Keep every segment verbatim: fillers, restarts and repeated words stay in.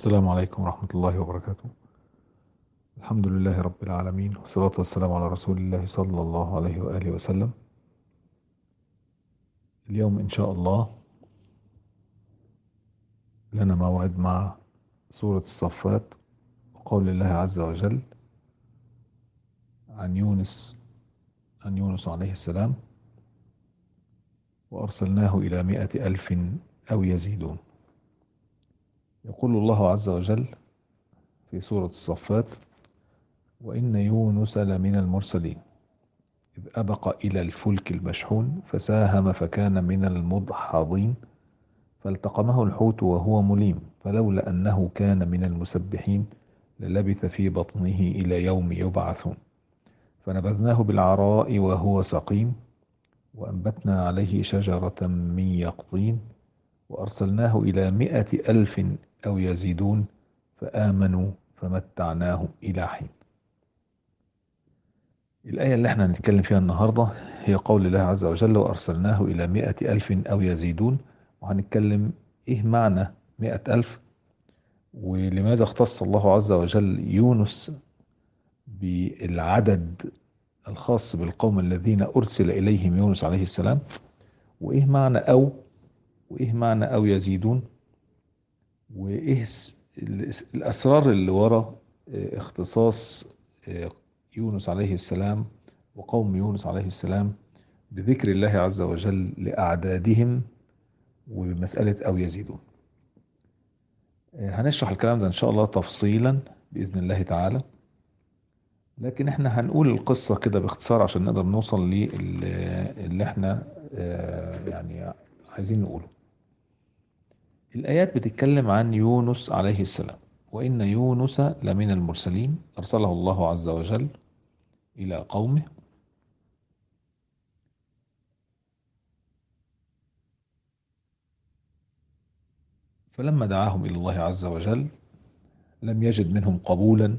السلام عليكم ورحمة الله وبركاته. الحمد لله رب العالمين، والصلاة والسلام على رسول الله صلى الله عليه وآله وسلم. اليوم إن شاء الله لنا موعد مع سورة الصفات وقول الله عز وجل عن يونس عن يونس عليه السلام: وأرسلناه إلى مائة ألف أو يزيدون. يقول الله عز وجل في سورة الصفات: وإن يونس لمن المرسلين إذ أبق إلى الفلك المشحون فساهم فكان من المدحضين فالتقمه الحوت وهو مليم فلولا أنه كان من المسبحين للبث في بطنه إلى يوم يبعثون فنبذناه بالعراء وهو سقيم وأنبتنا عليه شجرة من يقطين وأرسلناه إلى مائة ألف أو يزيدون فآمنوا فمتعناهم إلى حين. الآية اللي احنا هنتكلم فيها النهاردة هي قول الله عز وجل: وأرسلناه إلى مائة ألف أو يزيدون. وهنتكلم إيه معنى مائة ألف، ولماذا اختص الله عز وجل يونس بالعدد الخاص بالقوم الذين أرسل إليهم يونس عليه السلام، وإيه معنى أو وإيه معنى أو يزيدون، وإيه الأسرار اللي وراء اختصاص يونس عليه السلام وقوم يونس عليه السلام بذكر الله عز وجل لأعدادهم ومسألة أو يزيدون. هنشرح الكلام ده إن شاء الله تفصيلا بإذن الله تعالى، لكن احنا هنقول القصة كده باختصار عشان نقدر نوصل للي احنا يعني عايزين نقوله. الآيات بتتكلم عن يونس عليه السلام: وإن يونس لمن المرسلين أرسله الله عز وجل إلى قومه فلما دعاهم إلى الله عز وجل لم يجد منهم قبولا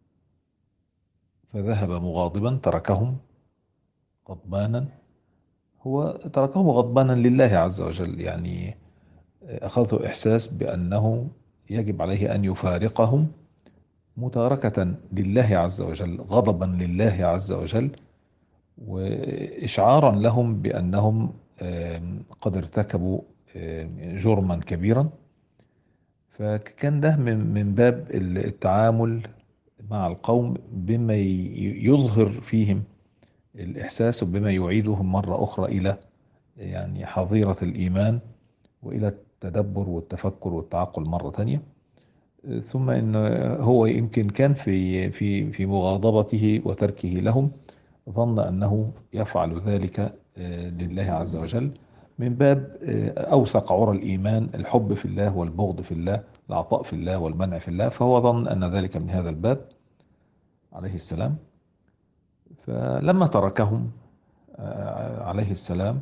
فذهب مغاضبا، تركهم غضبانا. هو تركهم غضبانا لله عز وجل، يعني أخذه إحساس بأنه يجب عليه أن يفارقهم متاركة لله عز وجل، غضبا لله عز وجل، وإشعارا لهم بأنهم قد ارتكبوا جرما كبيرا. فكان ده من من باب التعامل مع القوم بما يظهر فيهم الإحساس وبما يعيدهم مرة أخرى إلى يعني حظيرة الإيمان وإلى التدبر والتفكر والتعقل مرة تانية. ثم إن هو يمكن كان في في في مغاضبته وتركه لهم ظن أنه يفعل ذلك لله عز وجل من باب أوثق عرى الإيمان، الحب في الله والبغض في الله، العطاء في الله والمنع في الله، فهو ظن أن ذلك من هذا الباب عليه السلام. فلما تركهم عليه السلام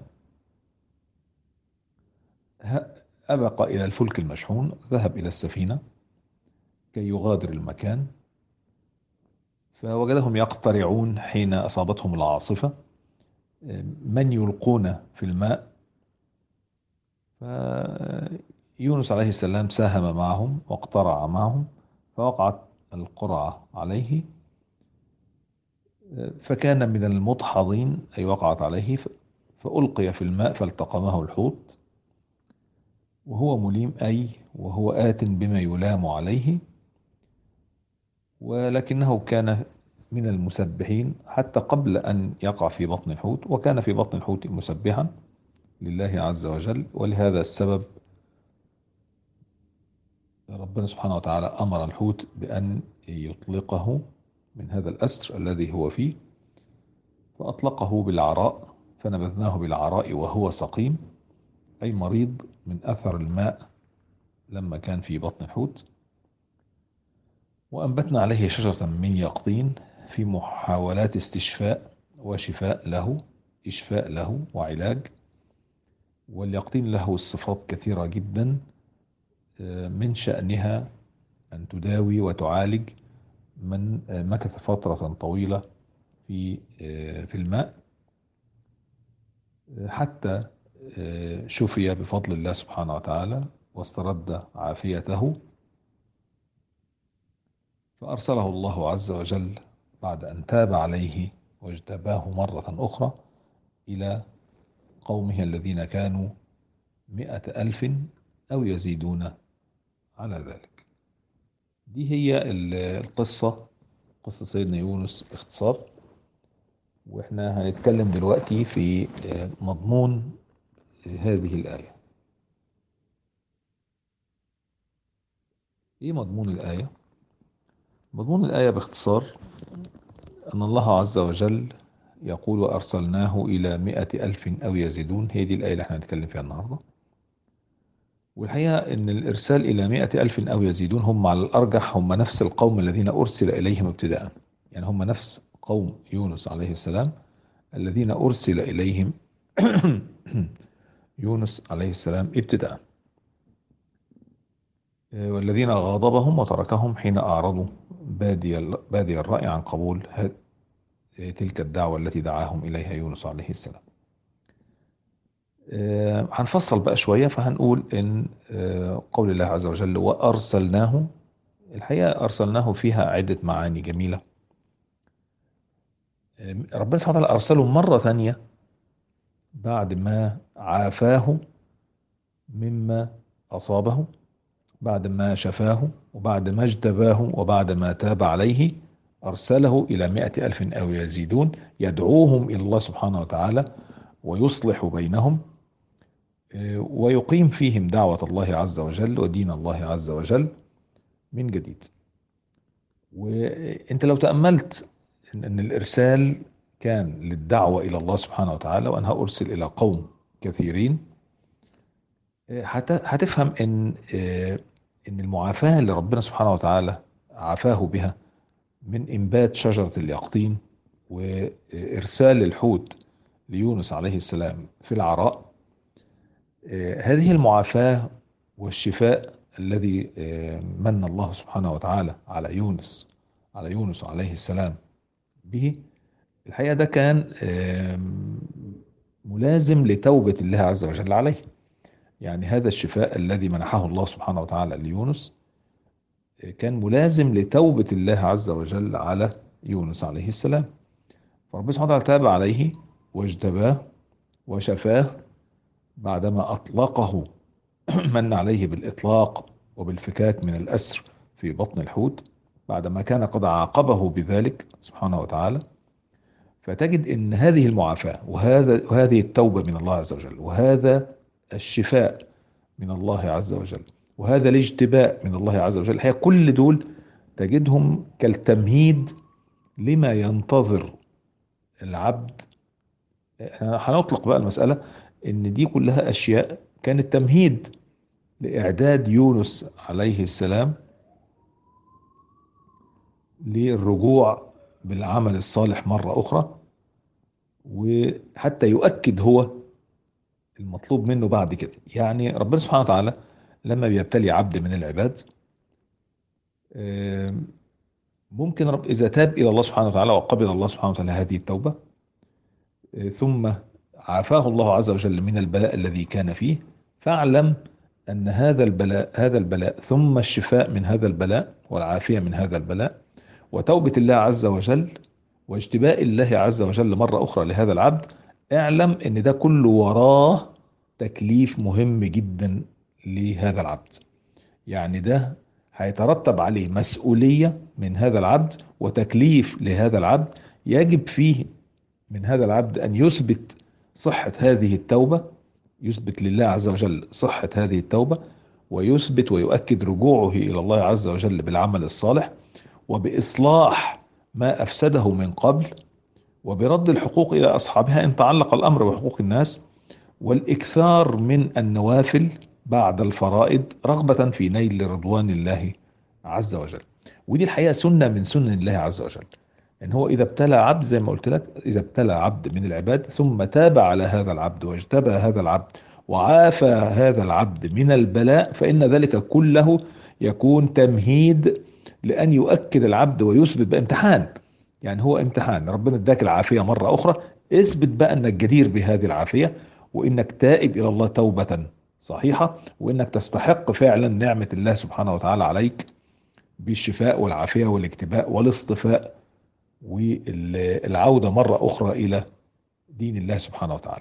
أبق إلى الفلك المشحون، ذهب إلى السفينة كي يغادر المكان، فوجدهم يقترعون حين أصابتهم العاصفة من يلقون في الماء. فيونس عليه السلام ساهم معهم واقترع معهم فوقعت القرعة عليه فكان من المدحضين، أي وقعت عليه فألقي في الماء فالتقمه الحوت وهو مليم، أي وهو آت بما يلام عليه، ولكنه كان من المسبحين حتى قبل أن يقع في بطن الحوت، وكان في بطن الحوت مسبحا لله عز وجل. ولهذا السبب ربنا سبحانه وتعالى أمر الحوت بأن يطلقه من هذا الأسر الذي هو فيه، فأطلقه بالعراء فنبذناه بالعراء وهو سقيم، أي مريض من أثر الماء لما كان في بطن الحوت. وأنبتنا عليه شجرة من يقطين في محاولات استشفاء وشفاء له، إشفاء له وعلاج. واليقطين له صفات كثيرة جدا، من شأنها أن تداوي وتعالج من مكث فترة طويلة في في الماء حتى شفي بفضل الله سبحانه وتعالى واسترد عافيته. فأرسله الله عز وجل بعد أن تاب عليه واجتباه مرة أخرى إلى قومه الذين كانوا مئة ألف أو يزيدون على ذلك. دي هي القصة، قصة سيدنا يونس باختصار. واحنا هنتكلم دلوقتي في مضمون هذه الآية. ايه مضمون الآية؟ مضمون الآية باختصار أن الله عز وجل يقول وأرسلناه إلى مئة ألف أو يزيدون. هي دي الآية اللي احنا هنتكلم فيها النهاردة. والحقيقة أن الإرسال إلى مئة ألف أو يزيدون هم على الأرجح هم نفس القوم الذين أرسل إليهم ابتداء، يعني هم نفس قوم يونس عليه السلام الذين أرسل إليهم يونس عليه السلام ابتداء، والذين غاضبهم وتركهم حين أعرضوا بادي بادي الرأي عن قبول تلك الدعوة التي دعاهم إليها يونس عليه السلام. هنفصل بقى شوية، فهنقول إن قول الله عز وجل وأرسلناه، الحقيقة أرسلناه فيها عدة معاني جميلة. ربنا سبحانه وتعالى أرسله مرة ثانية بعد ما عافاه مما أصابه، بعد ما شفاه وبعد ما اجتباه وبعد ما تاب عليه، أرسله إلى مئة ألف أو يزيدون يدعوهم إلى الله سبحانه وتعالى ويصلح بينهم ويقيم فيهم دعوة الله عز وجل ودين الله عز وجل من جديد. وانت لو تأملت ان الإرسال كان للدعوة إلى الله سبحانه وتعالى، وأنها أرسل إلى قوم كثيرين، هتفهم ان ان المعافاة اللي ربنا سبحانه وتعالى عافاه بها من انبات شجرة اليقطين وارسال الحوت ليونس عليه السلام في العراء، هذه المعافاة والشفاء الذي من الله سبحانه وتعالى على يونس على يونس عليه السلام به، الحقيقة ده كان ملازم لتوبة الله عز وجل عليه. يعني هذا الشفاء الذي منحه الله سبحانه وتعالى ليونس كان ملازم لتوبة الله عز وجل على يونس عليه السلام. فربنا سبحانه وتعالى تاب عليه واجتباه وشفاه بعدما أطلقه من عليه بالإطلاق وبالفكاك من الأسر في بطن الحوت، بعدما كان قد عاقبه بذلك سبحانه وتعالى. فتجد أن هذه المعافاة وهذا وهذه التوبة من الله عز وجل وهذا الشفاء من الله عز وجل وهذا الاجتباء من الله عز وجل، هي كل دول تجدهم كالتمهيد لما ينتظر العبد. احنا هنطلق بقى المسألة ان دي كلها اشياء كانت تمهيد لاعداد يونس عليه السلام للرجوع بالعمل الصالح مرة اخرى، وحتى يؤكد هو المطلوب منه بعد كده. يعني ربنا سبحانه وتعالى لما بيبتلي عبد من العباد، ممكن رب إذا تاب إلى الله سبحانه وتعالى وقبل الله سبحانه وتعالى هذه التوبة، ثم عافاه الله عز وجل من البلاء الذي كان فيه، فاعلم أن هذا البلاء هذا البلاء ثم الشفاء من هذا البلاء والعافية من هذا البلاء وتوبة الله عز وجل واجتباء الله عز وجل مرة أخرى لهذا العبد، اعلم أن ده كله وراه تكليف مهم جدا لهذا العبد. يعني ده هيترتب عليه مسؤولية من هذا العبد وتكليف لهذا العبد، يجب فيه من هذا العبد أن يثبت صحة هذه التوبة، يثبت لله عز وجل صحة هذه التوبة، ويثبت ويؤكد رجوعه إلى الله عز وجل بالعمل الصالح وبإصلاح ما أفسده من قبل وبرد الحقوق إلى أصحابها إن تعلق الأمر بحقوق الناس، والإكثار من النوافل بعد الفرائض رغبة في نيل رضوان الله عز وجل. ودي الحقيقة سنة من سنن الله عز وجل، ان هو اذا ابتلى عبد زي ما قلت لك، اذا ابتلى عبد من العباد ثم تاب على هذا العبد واجتبى هذا العبد وعافى هذا العبد من البلاء، فان ذلك كله يكون تمهيد لان يؤكد العبد ويثبت بامتحان. يعني هو امتحان، ربنا اداك العافية مرة اخرى، اثبت بقى انك جدير بهذه العافية وانك تائب الى الله توبة صحيحة وانك تستحق فعلا نعمة الله سبحانه وتعالى عليك بالشفاء والعافية والاكتباء والاصطفاء والعودة مرة أخرى إلى دين الله سبحانه وتعالى.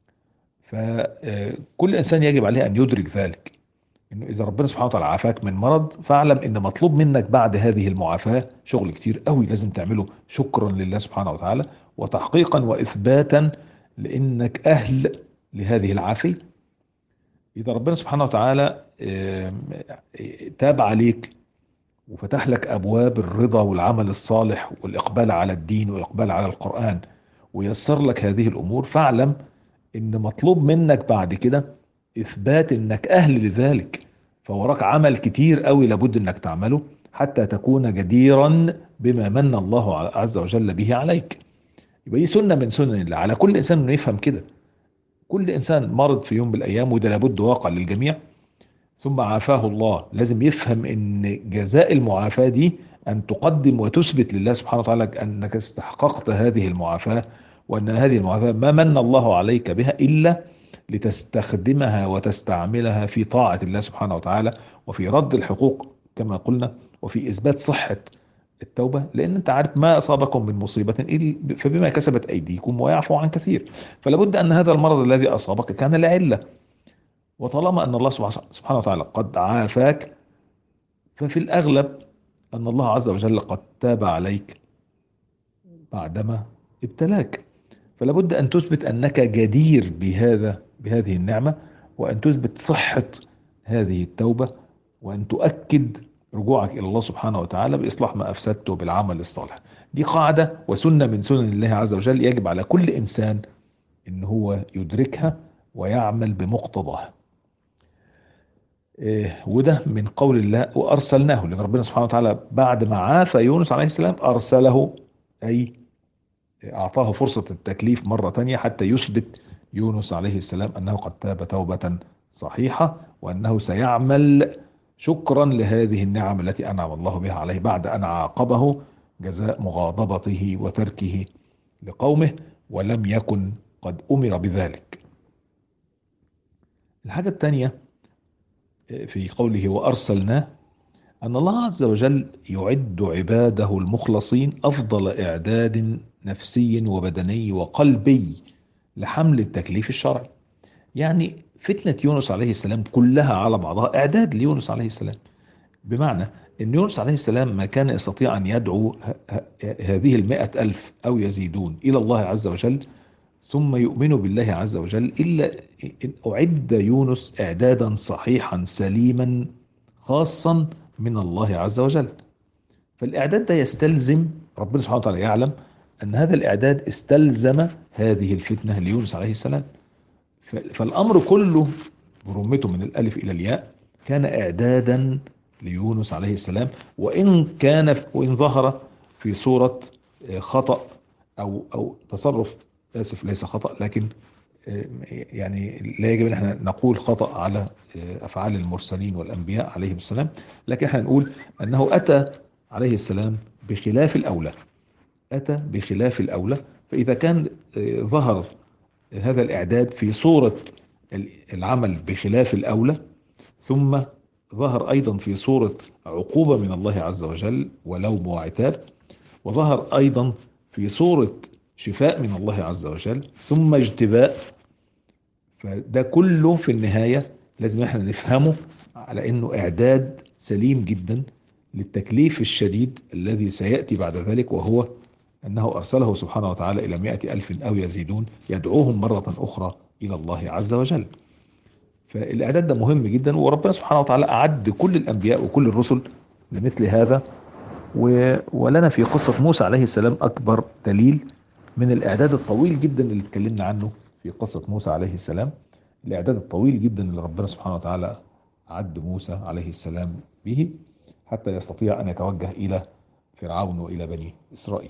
فكل إنسان يجب عليه أن يدرك ذلك، إنه إذا ربنا سبحانه وتعالى عافاك من مرض، فاعلم إن مطلوب منك بعد هذه المعافاة شغل كتير قوي لازم تعمله، شكرا لله سبحانه وتعالى وتحقيقا وإثباتا لأنك أهل لهذه العافية. إذا ربنا سبحانه وتعالى آم، تاب عليك وفتح لك أبواب الرضا والعمل الصالح والإقبال على الدين والإقبال على القرآن ويسر لك هذه الأمور، فاعلم إن مطلوب منك بعد كده إثبات إنك أهل لذلك. فوراك عمل كتير قوي لابد إنك تعمله حتى تكون جديرا بما من الله عز وجل به عليك. يبقى دي سنة من سنن الله، على كل إنسان إنه يفهم كده. كل إنسان مرض في يوم من الأيام، وده لابد واقع للجميع، ثم عافاه الله، لازم يفهم ان جزاء المعافاة دي ان تقدم وتثبت لله سبحانه وتعالى انك استحققت هذه المعافاة، وان هذه المعافاة ما من الله عليك بها الا لتستخدمها وتستعملها في طاعة الله سبحانه وتعالى، وفي رد الحقوق كما قلنا، وفي اثبات صحة التوبة. لان انت عارف ما اصابكم من مصيبة إلا فبما كسبت ايديكم ويعفو عن كثير. فلابد ان هذا المرض الذي اصابك كان لعلة، وطالما أن الله سبحانه وتعالى قد عافاك، ففي الأغلب أن الله عز وجل قد تاب عليك بعدما ابتلاك. فلا بد أن تثبت أنك جدير بهذا بهذه النعمة، وأن تثبت صحة هذه التوبة، وأن تؤكد رجوعك إلى الله سبحانه وتعالى بإصلاح ما أفسدته بالعمل الصالح. دي قاعدة وسنة من سنن الله عز وجل، يجب على كل إنسان أن هو يدركها ويعمل بمقتضاها. إيه، وده من قول الله وارسلناه، لان ربنا سبحانه وتعالى بعد ما عافى يونس عليه السلام ارسله، اي اعطاه فرصة التكليف مرة تانية حتى يثبت يونس عليه السلام انه قد تاب توبة صحيحة، وانه سيعمل شكرا لهذه النعم التي انعم الله بها عليه بعد ان عاقبه جزاء مغاضبته وتركه لقومه، ولم يكن قد امر بذلك. الحاجة الثانية في قوله وأرسلناه، أن الله عز وجل يعد عباده المخلصين أفضل إعداد نفسي وبدني وقلبي لحمل التكليف الشرعي. يعني فتنة يونس عليه السلام كلها على بعضها إعداد ليونس عليه السلام، بمعنى أن يونس عليه السلام ما كان يستطيع أن يدعو هذه المائة ألف أو يزيدون إلى الله عز وجل ثم يؤمنوا بالله عز وجل إلا إن أعد يونس إعدادا صحيحا سليما خاصا من الله عز وجل. فالإعداد ده يستلزم، ربنا سبحانه وتعالى يعلم أن هذا الإعداد استلزم هذه الفتنة ليونس عليه السلام. فالأمر كله برمته من الألف إلى الياء كان إعدادا ليونس عليه السلام، وإن كان وإن ظهر في صورة خطأ أو أو تصرف، آسف ليس خطأ، لكن يعني لا يجب ان احنا نقول خطأ على افعال المرسلين والانبياء عليهم السلام، لكن احنا نقول انه اتى عليه السلام بخلاف الاولى، اتى بخلاف الاولى. فاذا كان ظهر هذا الاعداد في صورة العمل بخلاف الاولى، ثم ظهر ايضا في صورة عقوبة من الله عز وجل ولوم وعتاب، وظهر ايضا في صورة شفاء من الله عز وجل، ثم اجتباء، فده كله في النهاية لازم احنا نفهمه على انه اعداد سليم جدا للتكليف الشديد الذي سيأتي بعد ذلك، وهو انه ارسله سبحانه وتعالى الى مائة الف او يزيدون يدعوهم مرة اخرى الى الله عز وجل. فالاعداد ده مهم جدا، وربنا سبحانه وتعالى اعد كل الانبياء وكل الرسل لمثل هذا. ولنا في قصة موسى عليه السلام اكبر دليل من الاعداد الطويل جدا اللي اتكلمنا عنه في قصة موسى عليه السلام، الإعداد الطويل جدا اللي ربنا سبحانه وتعالى أعد موسى عليه السلام به حتى يستطيع أن يتوجه إلى فرعون وإلى بني إسرائيل.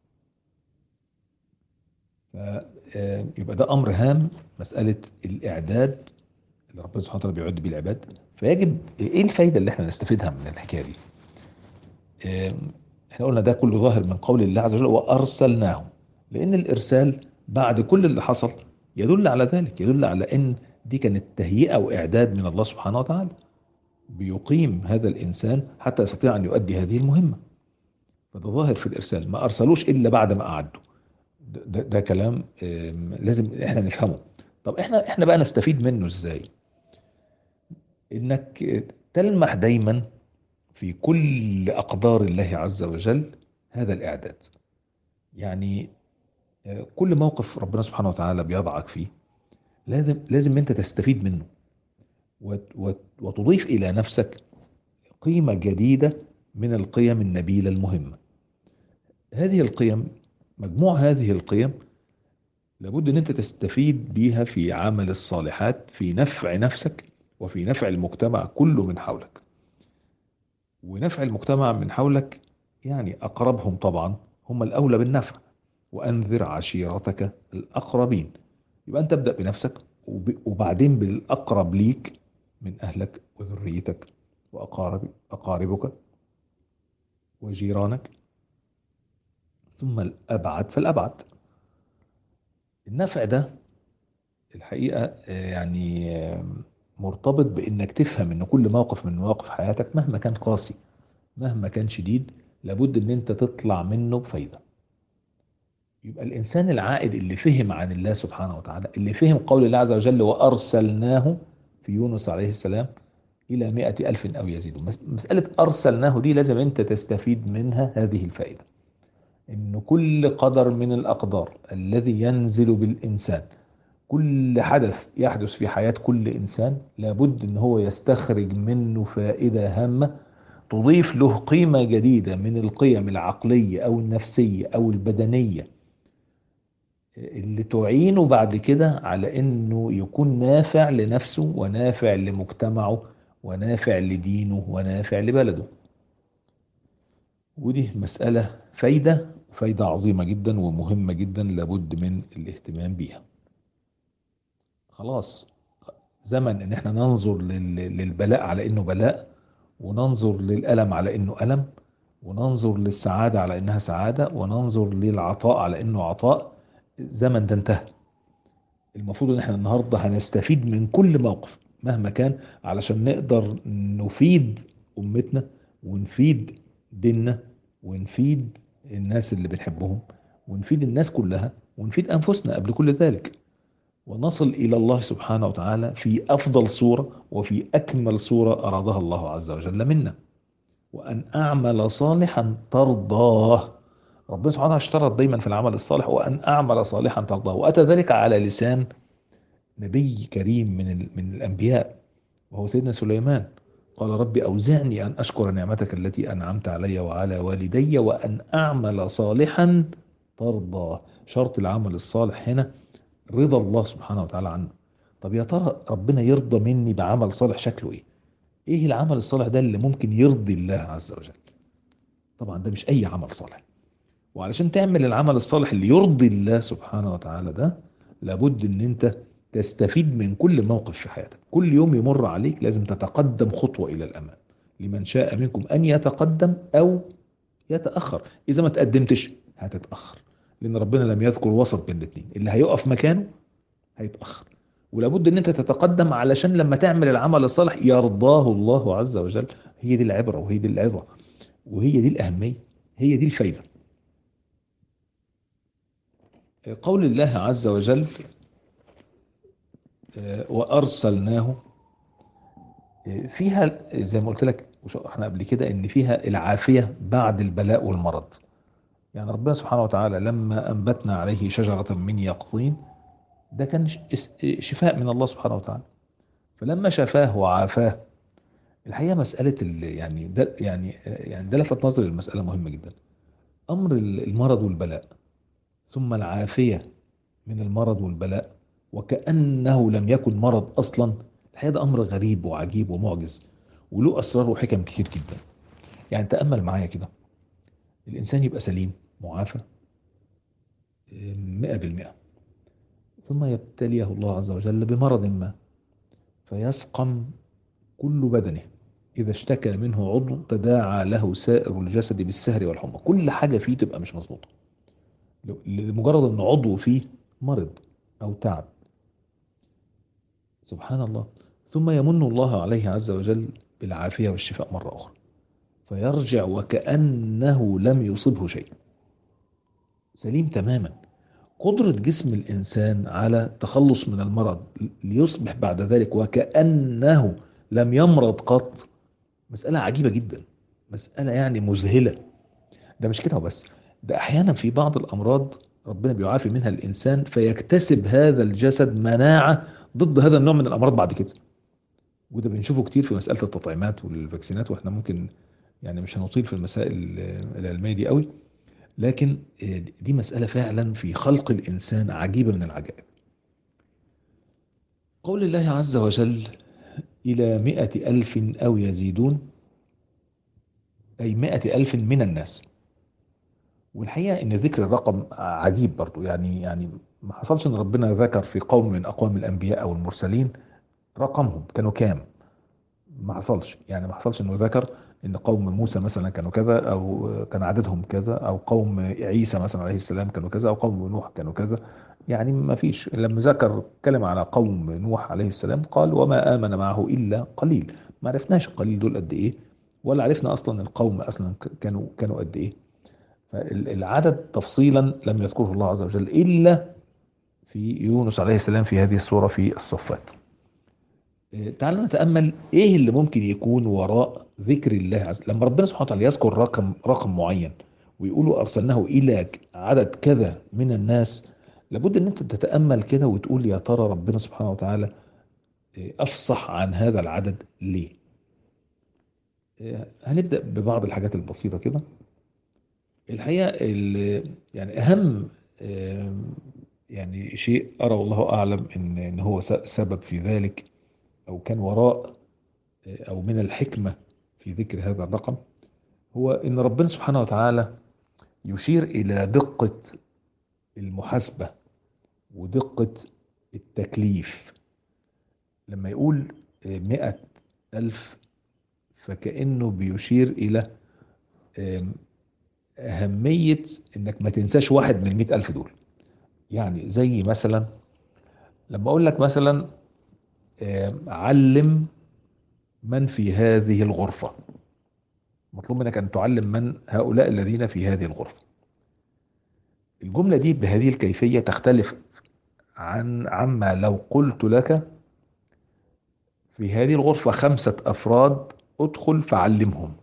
يبقى ده أمر هام، مسألة الإعداد اللي ربنا سبحانه وتعالى بيعد به العباد. فيجب إيه الفايدة اللي احنا نستفيدها من الحكاية دي؟ احنا قلنا ده كله ظاهر من قول الله عز وجل وأرسلناه، لأن الإرسال بعد كل اللي حصل يدل على ذلك، يدل على ان دي كانت تهيئة واعداد من الله سبحانه وتعالى. بيقيم هذا الإنسان حتى يستطيع أن يؤدي هذه المهمة. فده ظاهر في الإرسال، ما أرسلوش إلا بعد ما أعدوا. ده, ده, ده كلام آم، لازم إحنا نفهمه. طب إحنا إحنا بقى نستفيد منه إزاي؟ إنك تلمح دايما في كل أقدار الله عز وجل هذا الإعداد. يعني آه، كل موقف ربنا سبحانه وتعالى بيضعك فيه لازم لازم أنت تستفيد منه، وت- وت- وتضيف إلى نفسك قيمة جديدة من القيم النبيلة المهمة. هذه القيم، مجموع هذه القيم لابد ان انت تستفيد بيها في عمل الصالحات، في نفع نفسك وفي نفع المجتمع كله من حولك. ونفع المجتمع من حولك يعني اقربهم طبعا هم الاولى بالنفع. وانذر عشيرتك الاقربين. يبقى انت ابدأ بنفسك، وب- وبعدين بالاقرب ليك من اهلك وذريتك واقارب اقاربك وجيرانك، ثم الابعد فالابعد. النفع ده الحقيقة آه، يعني آه، مرتبط بإنك تفهم إن كل موقف من مواقف حياتك مهما كان قاسي، مهما كان شديد، لابد إن أنت تطلع منه بفايدة. يبقى الإنسان العائد اللي فهم عن الله سبحانه وتعالى، اللي فهم قول الله عز وجل وأرسلناه في يونس عليه السلام إلى مئة ألف أو يزيدون. مس- مسألة أرسلناه دي لازم أنت تستفيد منها هذه الفائدة، إن كل قدر من الأقدار الذي ينزل بالإنسان، كل حدث يحدث في حياة كل إنسان لابد إن هو يستخرج منه فائدة هامة تضيف له قيمة جديدة من القيم العقلية أو النفسية أو البدنية، اللي تعينه بعد كده على إنه يكون نافع لنفسه ونافع لمجتمعه ونافع لدينه ونافع لبلده. ودي مسألة فايدة، فايدة عظيمة جدا ومهمة جدا لابد من الاهتمام بيها. خلاص، زمن ان احنا ننظر لل- للبلاء على انه بلاء، وننظر للألم على انه ألم، وننظر للسعادة على انها سعادة، وننظر للعطاء على انه عطاء. زمن ده انتهى. المفروض ان احنا النهاردة هنستفيد من كل موقف مهما كان، علشان نقدر نفيد امتنا ونفيد ديننا ونفيد الناس اللي بنحبهم ونفيد الناس كلها ونفيد انفسنا قبل كل ذلك، ونصل إلى الله سبحانه وتعالى في أفضل صورة وفي أكمل صورة أرادها الله عز وجل منا. وأن أعمل صالحا ترضاه. ربنا سبحانه وتعالى اشترط دايما في العمل الصالح وأن أعمل صالحا ترضاه، وأتى ذلك على لسان نبي كريم من ال- من الأنبياء وهو سيدنا سليمان. قال رب أوزعني أن أشكر نعمتك التي أنعمت علي وعلى والدي وأن أعمل صالحا ترضاه. شرط العمل الصالح هنا رضا الله سبحانه وتعالى عنه. طب يا ترى ربنا يرضى مني بعمل صالح شكله ايه؟ ايه العمل الصالح ده اللي ممكن يرضي الله عز وجل؟ طبعا ده مش اي عمل صالح. وعلشان تعمل العمل الصالح اللي يرضي الله سبحانه وتعالى ده، لابد ان انت تستفيد من كل موقف في حياتك. كل يوم يمر عليك لازم تتقدم خطوة الى الامام. لمن شاء منكم ان يتقدم او يتأخر. اذا ما تقدمتش هتتأخر، لان ربنا لم يذكر وسط بين الاثنين. اللي هيقف مكانه هيتأخر. ولابد ان انت تتقدم علشان لما تعمل العمل الصالح يرضاه الله عز وجل. هي دي العبرة وهي دي العظة وهي دي الأهمية، هي دي الفايدة. قول الله عز وجل آه، وأرسلناه، آه، فيها زي ما قلت لك احنا قبل كده ان فيها العافية بعد البلاء والمرض. يعني ربنا سبحانه وتعالى لما أنبتنا عليه شجرة من يقطين، ده كان ش- شفاء من الله سبحانه وتعالى. فلما شفاه وعافاه، الحقيقة مسألة ال- يعني ده يعني يعني ده لفت نظري المسألة مهمة جدا. أمر ال- المرض والبلاء ثم العافية من المرض والبلاء وكأنه لم يكن مرض أصلا. الحقيقة ده أمر غريب وعجيب ومعجز وله أسرار وحكم كتير جدا. يعني تأمل معايا كده، الإنسان يبقى سليم معافى مئة بالمئة، ثم يبتليه الله عز وجل بمرض ما فيسقم كل بدنه. إذا اشتكى منه عضو تداعى له سائر الجسد بالسهر والحمى. كل حاجة فيه تبقى مش مظبوطة لمجرد أن عضو فيه مرض أو تعب. سبحان الله. ثم يمن الله عليه عز وجل بالعافية والشفاء مرة أخرى، فيرجع وكأنه لم يصبه شيء، سليم تماما. قدرة جسم الإنسان على التخلص من المرض ليصبح بعد ذلك وكأنه لم يمرض قط، مسألة عجيبة جدا، مسألة يعني مذهلة. ده مش كده وبس، ده أحيانا في بعض الأمراض ربنا بيعافي منها الإنسان فيكتسب هذا الجسد مناعة ضد هذا النوع من الأمراض بعد كده. وده بنشوفه كتير في مسألة التطعيمات والفاكسينات، واحنا ممكن يعني مش هنطيل في المسائل العلمية دي قوي، لكن دي مسألة فعلا في خلق الإنسان عجيبة من العجائب. قول الله عز وجل إلى مئة ألف أو يزيدون، أي مئة ألف من الناس. والحقيقة إن ذكر الرقم عجيب برضو، يعني يعني ما حصلش إن ربنا ذكر في قوم من أقوام الأنبياء أو المرسلين رقمهم كانوا كام، ما حصلش. يعني ما حصلش إنه ذكر إن قوم موسى مثلا كانوا كذا، أو كان عددهم كذا، أو قوم عيسى مثلا عليه السلام كانوا كذا، أو قوم نوح كانوا كذا. يعني ما فيش. لما ذكر كلمة على قوم نوح عليه السلام قال وما آمن معه إلا قليل. ما عرفناش القليل دول قد إيه، ولا عرفنا أصلا القوم أصلا كانوا كانوا قد إيه. فالعدد تفصيلا لم يذكره الله عز وجل إلا في يونس عليه السلام في هذه السورة في الصفات. تعال نتأمل ايه اللي ممكن يكون وراء ذكر الله عز وجل. لما ربنا سبحانه وتعالى يذكر رقم رقم معين ويقولوا ارسلناه الى عدد كذا من الناس، لابد ان انت تتأمل كده وتقول يا ترى ربنا سبحانه وتعالى افصح عن هذا العدد ليه. هنبدأ ببعض الحاجات البسيطة كده. الحقيقة يعني اهم يعني شيء ارى والله اعلم ان ان هو سبب في ذلك، او كان وراء او من الحكمة في ذكر هذا الرقم، هو ان ربنا سبحانه وتعالى يشير الى دقة المحاسبة ودقة التكليف. لما يقول مئة ألف فكأنه بيشير إلى أهمية إنك ما تنساش واحد من المئة ألف دول. يعني زي مثلا لما أقول لك مثلا علم من في هذه الغرفة، مطلوب منك أن تعلم من هؤلاء الذين في هذه الغرفة. الجملة دي بهذه الكيفية تختلف عن عما لو قلت لك في هذه الغرفة خمسة أفراد ادخل فعلمهم.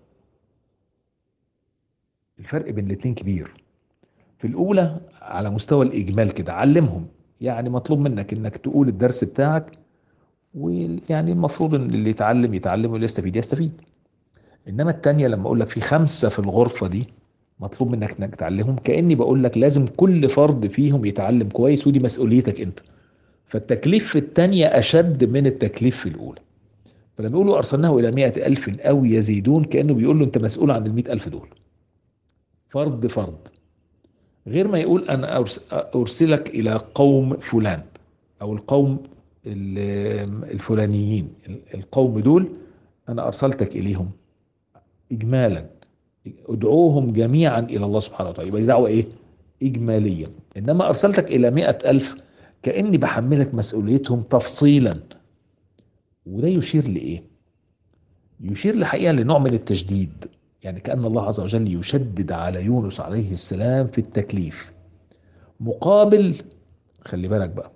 الفرق بين الاتنين كبير. في الأولى على مستوى الإجمال كده علمهم، يعني مطلوب منك إنك تقول الدرس بتاعك، ويعني المفروض إن اللي يتعلم يتعلم واللي يستفيد يستفيد. إنما التانية لما أقول لك في خمسة في الغرفة دي مطلوب منك إنك تعلمهم، كأني بقول لك لازم كل فرد فيهم يتعلم كويس، ودي مسؤوليتك أنت. فالتكليف في التانية أشد من التكليف في الأولى. فلما يقولوا أرسلناه إلى مئة ألف أو يزيدون كأنه بيقول له أنت مسؤول عن المئة ألف دول فرد فرد، غير ما يقول أنا أرسلك إلى قوم فلان أو القوم الفلانيين. القوم دول أنا أرسلتك إليهم إجمالا، ادعوهم جميعا إلى الله سبحانه وتعالى، يبقى دي دعوة إيه؟ إجمالية. إنما أرسلتك إلى مئة ألف كأني بحملك مسؤوليتهم تفصيلا. وده يشير لإيه؟ يشير لحقيقة لنوع من التشديد، يعني كأن الله عز وجل يشدد على يونس عليه السلام في التكليف، مقابل، خلي بالك بقى،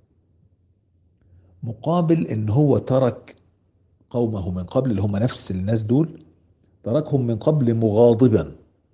مقابل ان هو ترك قومه من قبل اللي هم نفس الناس دول، تركهم من قبل مغاضبا،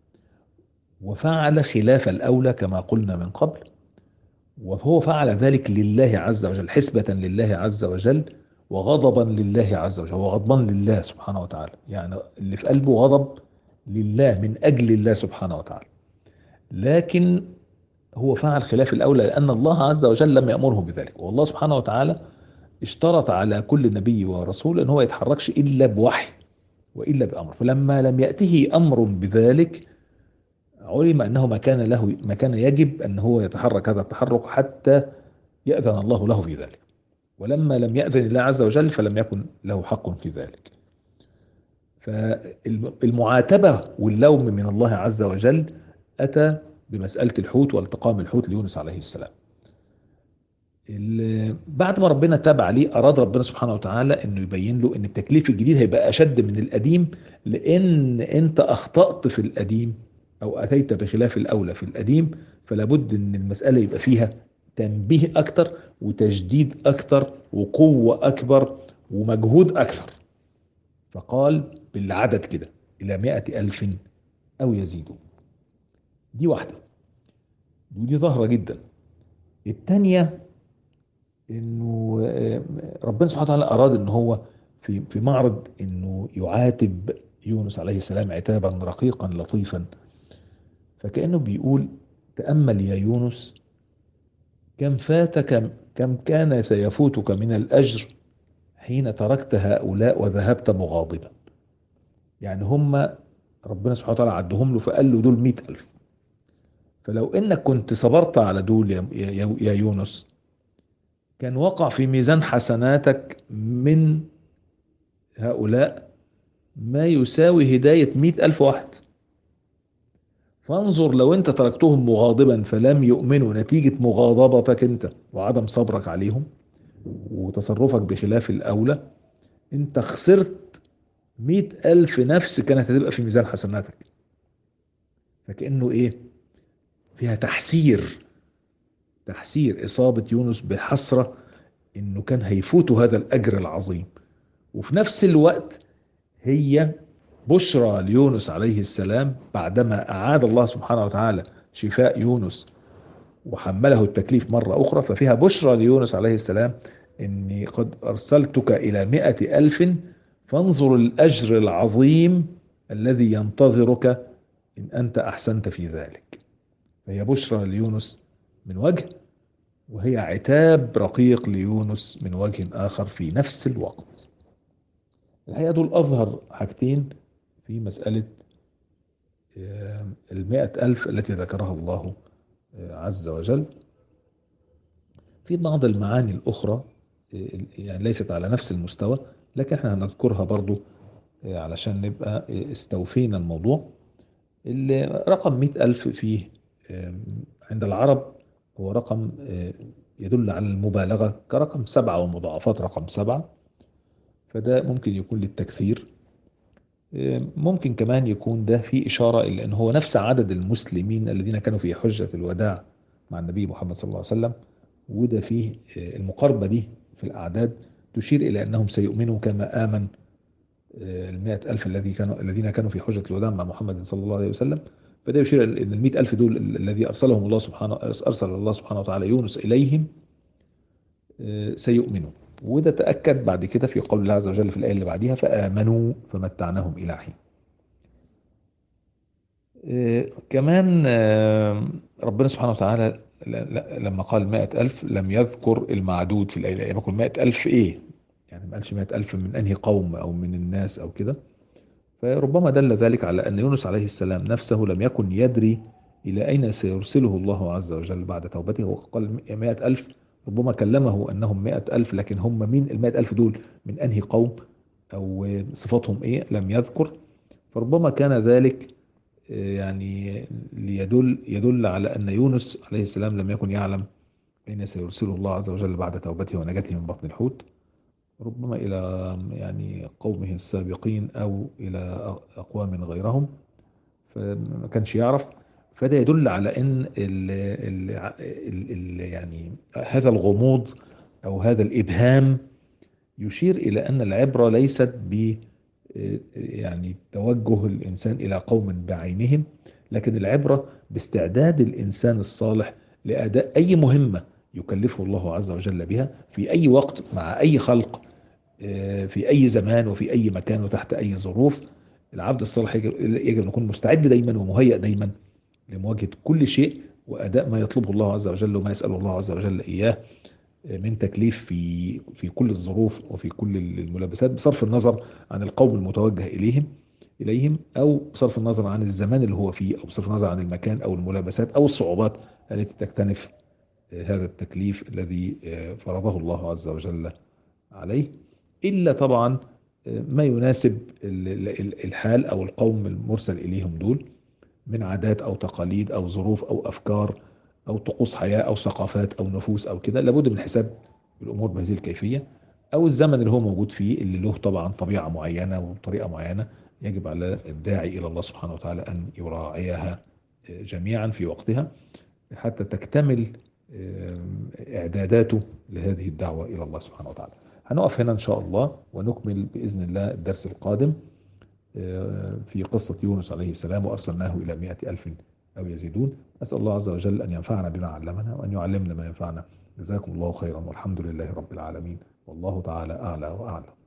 وفعل خلاف الأولى كما قلنا من قبل. وهو فعل ذلك لله عز وجل، حسبة لله عز وجل، وغضبا لله عز وجل. هو غضبان لله سبحانه وتعالى، يعني اللي في قلبه غضب لله من أجل الله سبحانه وتعالى. لكن هو فعل خلاف الأولى لأن الله عز وجل لم يأمره بذلك. والله سبحانه وتعالى اشترط على كل نبي ورسول أن هو يتحركش إلا بوحي وإلا بأمر. فلما لم يأته أمر بذلك علم أنه ما كان له ما كان يجب أن هو يتحرك هذا التحرك حتى يأذن الله له في ذلك. ولما لم يأذن الله عز وجل فلم يكن له حق في ذلك. فالمعاتبة واللوم من الله عز وجل أتى بمسألة الحوت والتقام الحوت ليونس عليه السلام. ال- بعد ما ربنا تاب عليه، أراد ربنا سبحانه وتعالى إنه يبين له إن التكليف الجديد هيبقى أشد من القديم، لأن أنت أخطأت في القديم أو أتيت بخلاف الأولى في القديم. فلا بد إن المسألة يبقى فيها تنبيه أكتر وتجديد أكتر وقوة أكبر ومجهود أكثر. فقال بالعدد كده إلى مائة ألف أو يزيدوا. دي واحدة، ودي ظاهرة جدا. التانية انه آه، ربنا سبحانه وتعالى اراد ان هو في في معرض انه يعاتب يونس عليه السلام عتابا رقيقا لطيفا. فكأنه بيقول: تأمل يا يونس، كم فاتك، كم كان سيفوتك من الأجر حين تركت هؤلاء وذهبت مغاضبا. يعني هم ربنا سبحانه وتعالى عدهم له فقال له دول مئة ألف. فلو إنك كنت صبرت على دول يا, يا, يا يونس، كان وقع في ميزان حسناتك من هؤلاء ما يساوي هداية مئة ألف واحد. فانظر لو انت تركتهم مغاضبا فلم يؤمنوا نتيجة مغاضبتك انت وعدم صبرك عليهم وتصرفك بخلاف الأولى، انت خسرت مئة ألف نفس كانت هتبقى في ميزان حسناتك. فكأنه ايه، فيها تحسير، تحسير إصابة يونس بحسرة انه كان هيفوته هذا الأجر العظيم. وفي نفس الوقت هي بشرى ليونس عليه السلام بعدما أعاد الله سبحانه وتعالى شفاء يونس وحمله التكليف مرة أخرى. ففيها بشرى ليونس عليه السلام: إني قد أرسلتك إلى مائة ألف، فانظر الأجر العظيم الذي ينتظرك إن أنت أحسنت في ذلك. فهي بشرى ليونس من وجه، وهي عتاب رقيق ليونس من وجه آخر في نفس الوقت. الحقيقة دول أظهر حاجتين في مسألة المائة ألف التي ذكرها الله عز وجل. في بعض المعاني الأخرى يعني ليست على نفس المستوى، لكن احنا هنذكرها برضو علشان نبقى استوفينا الموضوع. رقم مئة ألف فيه عند العرب هو رقم يدل على المبالغة كرقم سبعة ومضاعفات رقم سبعة، فده ممكن يكون للتكثير. ممكن كمان يكون ده في إشارة إلى أن هو نفس عدد المسلمين الذين كانوا في حجة الوداع مع النبي محمد صلى الله عليه وسلم. وده فيه المقاربة دي في الأعداد تشير إلى أنهم سيؤمنوا كما آمن المائة ألف الذي كانوا الذين كانوا في حجة الوداع مع محمد صلى الله عليه وسلم. فده يشير إلى أن المائة ألف دول الذي أرسلهم الله سبحانه أرسل الله سبحانه وتعالى يونس إليهم سيؤمنوا. وده تأكد بعد كده في قول الله عز وجل في الآية اللي بعديها: فآمنوا فمتعناهم إلى حين. كمان ربنا سبحانه وتعالى لما قال مائة ألف لم يذكر المعدود في الآية. يعني يقول مائة ألف إيه، يعني ما قالش مائة ألف من أنهي قوم أو من الناس أو كده. فربما دل ذلك على أن يونس عليه السلام نفسه لم يكن يدري إلى أين سيرسله الله عز وجل بعد توبته. وقال مائة ألف، ربما كلمه أنهم مائة ألف، لكن هم مين المائة ألف دول، من أنهي قوم أو صفاتهم إيه، لم يذكر. فربما كان ذلك يعني ليدل يدل على أن يونس عليه السلام لم يكن يعلم أين سيرسله الله عز وجل بعد توبته ونجاته من بطن الحوت، ربما إلى يعني قومه السابقين أو إلى أقوام غيرهم، فما كانش يعرف. فده يدل على أن ال ال ال ال يعني هذا الغموض أو هذا الإبهام يشير إلى أن العبرة ليست ب يعني توجه الإنسان إلى قوم بعينهم، لكن العبرة باستعداد الإنسان الصالح لأداء أي مهمة يكلفه الله عز وجل بها في أي وقت مع أي خلق في أي زمان وفي أي مكان وتحت أي ظروف. العبد الصالح يجب أن يكون مستعد دايما ومهيأ دايما لمواجهة كل شيء وأداء ما يطلبه الله عز وجل وما يسأله الله عز وجل إياه من تكليف في في كل الظروف وفي كل الملابسات، بصرف النظر عن القوم المتوجه إليهم إليهم أو بصرف النظر عن الزمان اللي هو فيه أو بصرف النظر عن المكان أو الملابسات أو الصعوبات التي تكتنف هذا التكليف الذي فرضه الله عز وجل عليه، إلا طبعا ما يناسب الحال أو القوم المرسل إليهم دول من عادات أو تقاليد أو ظروف أو أفكار أو طقوس حياة أو ثقافات أو نفوس أو كده، لابد من حساب الأمور بهذه الكيفية. أو الزمن اللي هو موجود فيه اللي له طبعا طبيعة معينة وطريقة معينة، يجب على الداعي إلى الله سبحانه وتعالى أن يراعيها جميعا في وقتها حتى تكتمل إعداداته لهذه الدعوة إلى الله سبحانه وتعالى. هنقف هنا إن شاء الله ونكمل بإذن الله الدرس القادم في قصة يونس عليه السلام، وأرسلناه إلى مئة ألف أو يزيدون. أسأل الله عز وجل أن ينفعنا بما علمنا وأن يعلمنا ما ينفعنا. جزاكم الله خيرا، والحمد لله رب العالمين، والله تعالى أعلى وأعلم.